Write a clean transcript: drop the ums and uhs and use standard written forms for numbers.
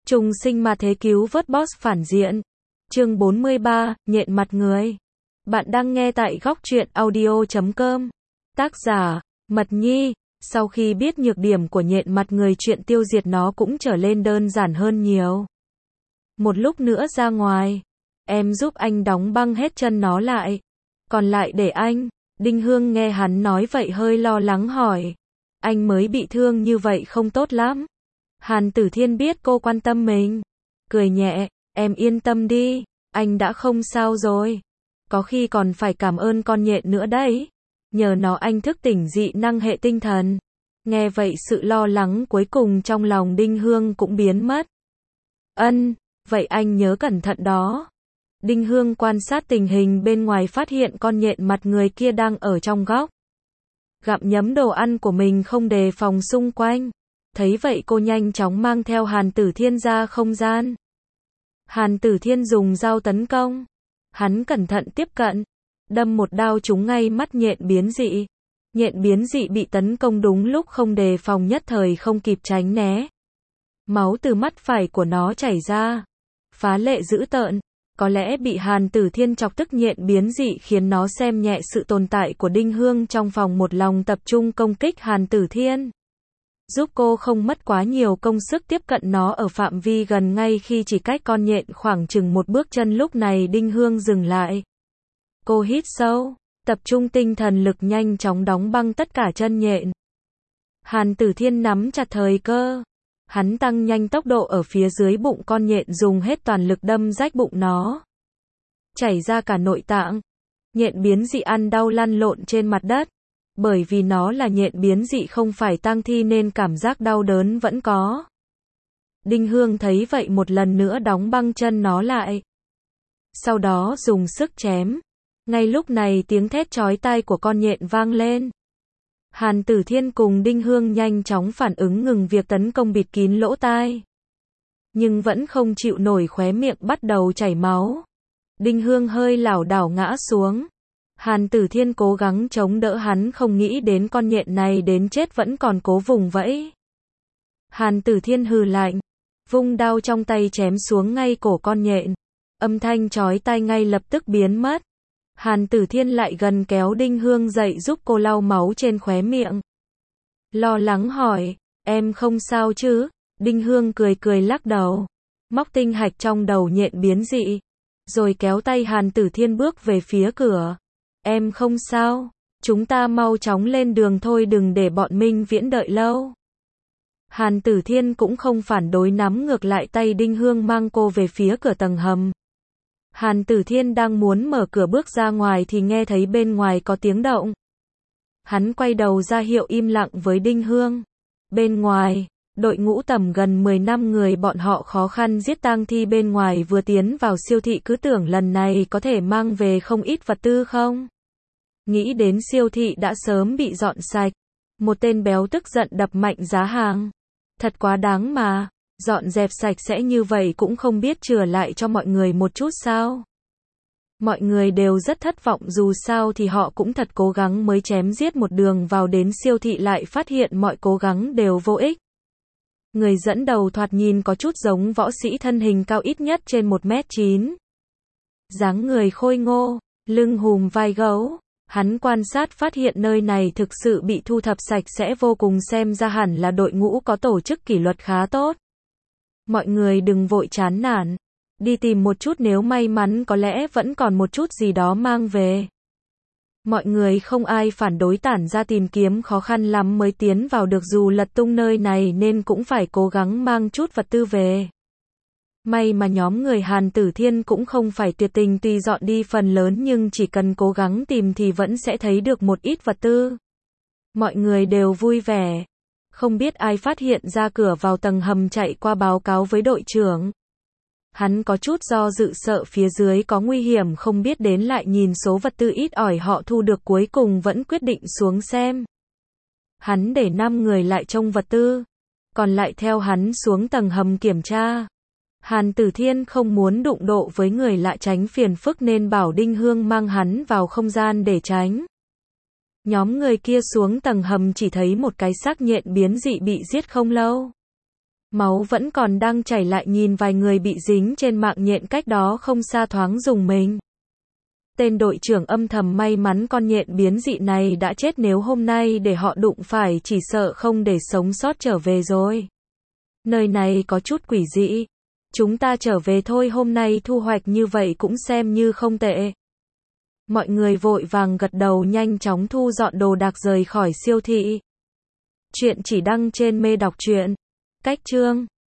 Trùng sinh ma thế cứu vớt boss phản diện. Chương 43, nhện mặt người. Bạn đang nghe tại góc truyện audio.com. Tác giả, Mật Nhi. Sau khi biết nhược điểm của nhện mặt người, chuyện tiêu diệt nó cũng trở lên đơn giản hơn nhiều. Một lúc nữa ra ngoài, em giúp anh đóng băng hết chân nó lại. Còn lại để anh. Đinh Hương nghe hắn nói vậy hơi lo lắng hỏi. Anh mới bị thương như vậy không tốt lắm. Hàn Tử Thiên biết cô quan tâm mình. Cười nhẹ, em yên tâm đi, anh đã không sao rồi. Có khi còn phải cảm ơn con nhện nữa đấy. Nhờ nó anh thức tỉnh dị năng hệ tinh thần. Nghe vậy sự lo lắng cuối cùng trong lòng Đinh Hương cũng biến mất. Vậy anh nhớ cẩn thận đó. Đinh Hương quan sát tình hình bên ngoài, phát hiện con nhện mặt người kia đang ở trong góc. Gặm nhấm đồ ăn của mình không đề phòng xung quanh. Thấy vậy cô nhanh chóng mang theo Hàn Tử Thiên ra không gian. Hàn Tử Thiên dùng dao tấn công. Hắn cẩn thận tiếp cận, đâm một đao trúng ngay mắt nhện biến dị. Nhện biến dị bị tấn công đúng lúc không đề phòng, nhất thời không kịp tránh né. Máu từ mắt phải của nó chảy ra, phá lệ dữ tợn. Có lẽ bị Hàn Tử Thiên chọc tức, nhện biến dị khiến nó xem nhẹ sự tồn tại của Đinh Hương trong phòng, một lòng tập trung công kích Hàn Tử Thiên. Giúp cô không mất quá nhiều công sức tiếp cận nó ở phạm vi gần, ngay khi chỉ cách con nhện khoảng chừng một bước chân. Lúc này Đinh Hương dừng lại. Cô hít sâu, tập trung tinh thần lực, nhanh chóng đóng băng tất cả chân nhện. Hàn Tử Thiên nắm chặt thời cơ. Hắn tăng nhanh tốc độ ở phía dưới bụng con nhện, dùng hết toàn lực đâm rách bụng nó. Chảy ra cả nội tạng. Nhện biến dị ăn đau lăn lộn trên mặt đất. Bởi vì nó là nhện biến dị không phải tang thi nên cảm giác đau đớn vẫn có. Đinh Hương thấy vậy một lần nữa đóng băng chân nó lại. Sau đó dùng sức chém. Ngay lúc này tiếng thét chói tai của con nhện vang lên. Hàn Tử Thiên cùng Đinh Hương nhanh chóng phản ứng, ngừng việc tấn công, bịt kín lỗ tai. Nhưng vẫn không chịu nổi, khóe miệng bắt đầu chảy máu. Đinh Hương hơi lảo đảo ngã xuống. Hàn Tử Thiên cố gắng chống đỡ, hắn không nghĩ đến con nhện này đến chết vẫn còn cố vùng vẫy. Hàn Tử Thiên hừ lạnh, vung đao trong tay chém xuống ngay cổ con nhện. Âm thanh chói tai ngay lập tức biến mất. Hàn Tử Thiên lại gần kéo Đinh Hương dậy giúp cô lau máu trên khóe miệng. Lo lắng hỏi, em không sao chứ? Đinh Hương cười cười lắc đầu, móc tinh hạch trong đầu nhện biến dị, rồi kéo tay Hàn Tử Thiên bước về phía cửa. Em không sao, chúng ta mau chóng lên đường thôi, đừng để bọn Minh Viễn đợi lâu. Hàn Tử Thiên cũng không phản đối, nắm ngược lại tay Đinh Hương mang cô về phía cửa tầng hầm. Hàn Tử Thiên đang muốn mở cửa bước ra ngoài thì nghe thấy bên ngoài có tiếng động. Hắn quay đầu ra hiệu im lặng với Đinh Hương. Bên ngoài, đội ngũ tầm gần 10 năm người, bọn họ khó khăn giết tang thi bên ngoài vừa tiến vào siêu thị, cứ tưởng lần này có thể mang về không ít vật tư không. Nghĩ đến siêu thị đã sớm bị dọn sạch. Một tên béo tức giận đập mạnh giá hàng. Thật quá đáng mà, dọn dẹp sạch sẽ như vậy cũng không biết chừa lại cho mọi người một chút sao. Mọi người đều rất thất vọng, dù sao thì họ cũng thật cố gắng mới chém giết một đường vào đến siêu thị, lại phát hiện mọi cố gắng đều vô ích. Người dẫn đầu thoạt nhìn có chút giống võ sĩ, thân hình cao ít nhất trên 1m9. Dáng người khôi ngô, lưng hùm vai gấu. Hắn quan sát phát hiện nơi này thực sự bị thu thập sạch sẽ vô cùng, xem ra hẳn là đội ngũ có tổ chức kỷ luật khá tốt. Mọi người đừng vội chán nản. Đi tìm một chút, nếu may mắn có lẽ vẫn còn một chút gì đó mang về. Mọi người không ai phản đối, tản ra tìm kiếm, khó khăn lắm mới tiến vào được, dù lật tung nơi này nên cũng phải cố gắng mang chút vật tư về. May mà nhóm người Hàn Tử Thiên cũng không phải tuyệt tình, tuy dọn đi phần lớn nhưng chỉ cần cố gắng tìm thì vẫn sẽ thấy được một ít vật tư. Mọi người đều vui vẻ. Không biết ai phát hiện ra cửa vào tầng hầm, chạy qua báo cáo với đội trưởng. Hắn có chút do dự, sợ phía dưới có nguy hiểm, không biết đến lại nhìn số vật tư ít ỏi họ thu được, cuối cùng vẫn quyết định xuống xem. Hắn để 5 người lại trông vật tư, còn lại theo hắn xuống tầng hầm kiểm tra. Hàn Tử Thiên không muốn đụng độ với người lạ, tránh phiền phức nên bảo Đinh Hương mang hắn vào không gian để tránh. Nhóm người kia xuống tầng hầm chỉ thấy một cái xác nhện biến dị bị giết không lâu. Máu vẫn còn đang chảy lại nhìn vài người bị dính trên mạng nhện cách đó không xa thoáng rùng mình. Tên đội trưởng âm thầm may mắn con nhện biến dị này đã chết, nếu hôm nay để họ đụng phải chỉ sợ không để sống sót trở về rồi. Nơi này có chút quỷ dị. Chúng ta trở về thôi, hôm nay thu hoạch như vậy cũng xem như không tệ. Mọi người vội vàng gật đầu, nhanh chóng thu dọn đồ đạc rời khỏi siêu thị. Chuyện chỉ đăng trên Mê Đọc Truyện. Cách chương